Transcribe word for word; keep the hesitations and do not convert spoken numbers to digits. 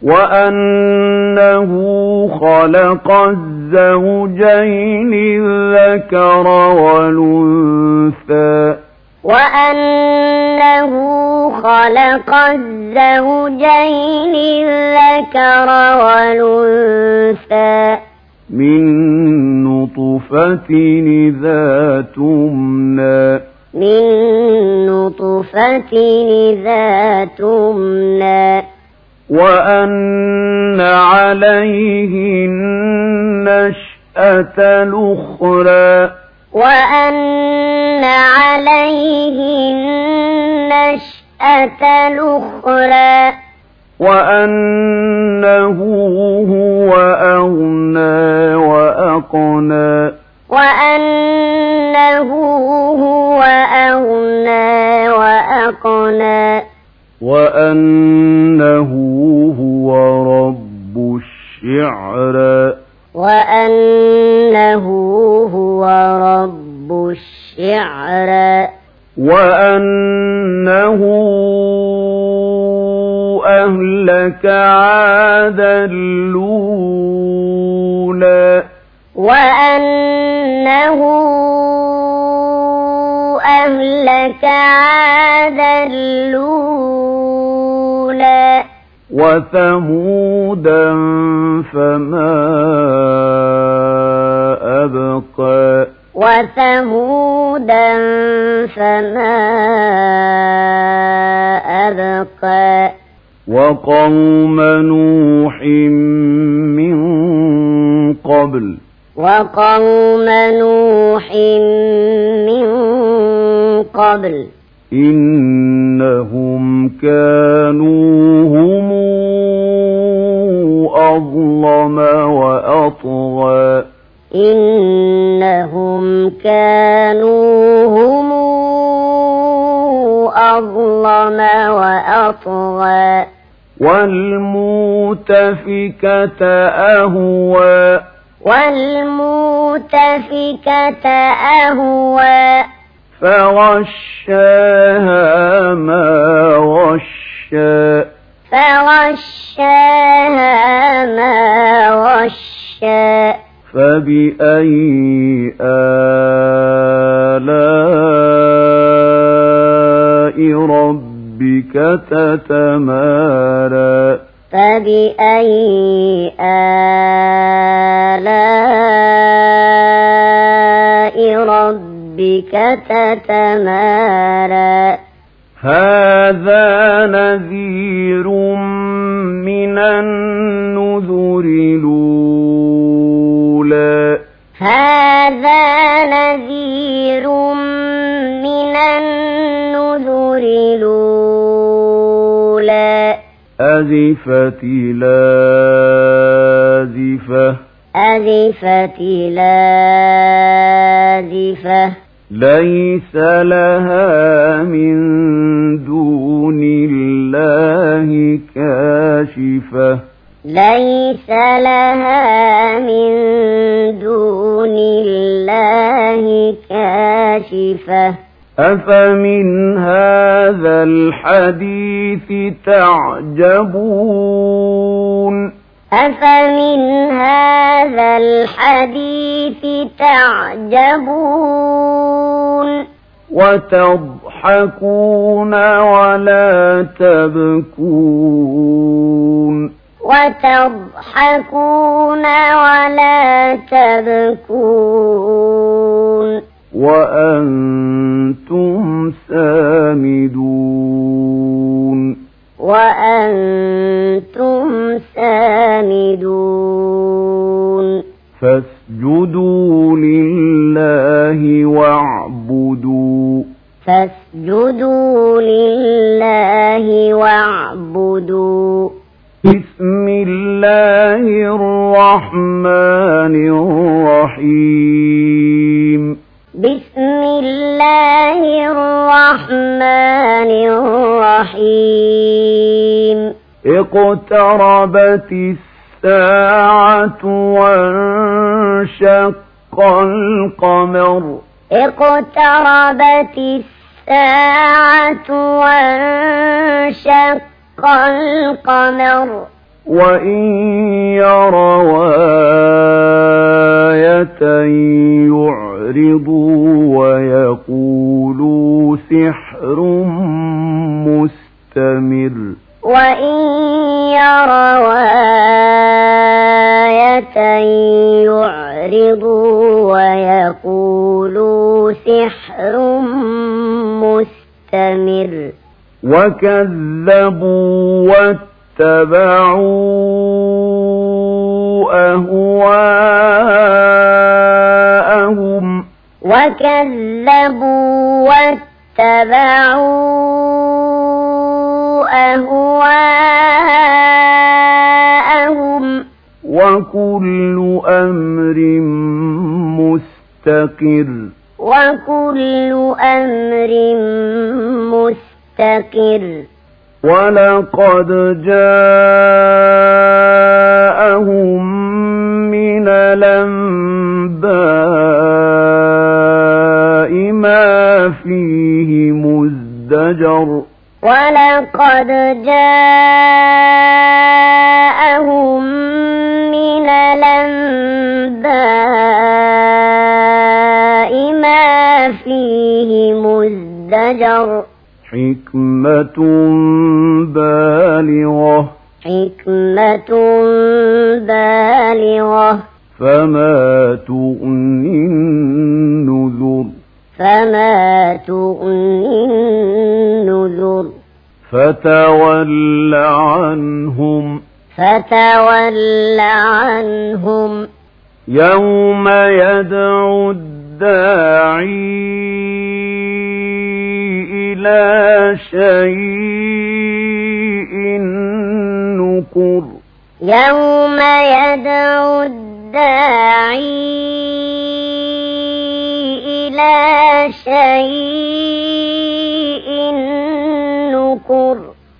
وأنه خلق الزوجين الذكر والأنثى وأنه خلق الزوجين الذكر والأنثى من نطفة إذا تمنى من نطفة إذا تمنى وأن عليه النشأة الأخرى وأن عليه النشأة الأخرى وأنه هو أغنى وأقنى وأنه هو أغنى وأقنى وأنه هو رب الشعرى وأنه هو رب الشعرى وأنه أهلك عادا الأولى وأنه أهلك عادا الأولى وثمودا فما أبقى وثمودا فما أبقى وقوم نوح من قبل وقوم نوح من قبل إنهم كانوا هم أظلم وأطغى إنهم كانوا هم أظلم وأطغى والمؤتفكة أهوى والمؤتفكة أهوى فغشاها ما غشى فغشاها ما غشى فبأي آلاء ربك تتمارى فبأي آلاء ربك تتمارى هذا نذير من النذر الأولى هذا نذير من النذر الأولى أزفت لازفة أزفت لازفة ليس لها من دون الله كاشفة ليس لها من دون الله كاشفة أفمن هذا الحديث تعجبون أفمن هذا الحديث تعجبون وتضحكون ولا تبكون وتضحكون ولا تبكون وأنتم سامدون وأنتم سامدون فاسجدوا لله واعبدوا فاسجدوا لله واعبدوا بسم الله الرحمن الرحيم بسم الله الرحمن الرحيم اقتربت الساعة وانشق القمر اقتربت الساعة وانشق القمر وإن يروا آية يعرضوا ويقولوا سحر مستمر وإن يروا آية يعرضوا ويقولوا سحر مستمر وكذبوا واتبعوا أهواءهم وكذبوا واتبعوا أهواءهم وكل أمر مستقر وكل أمر مستقر ولقد جاءهم من الأنباء ما فيه مزدجر ولقد جاءهم من الأنباء ما فيه مزدجر حكمة بالغة حكمة بالغة فما تغني النذر فما تغني النذر فتول عنهم فتول عنهم يوم يدعو الداعي إلى شيء نكر يوم يدعو الداعي إلى شيء نكر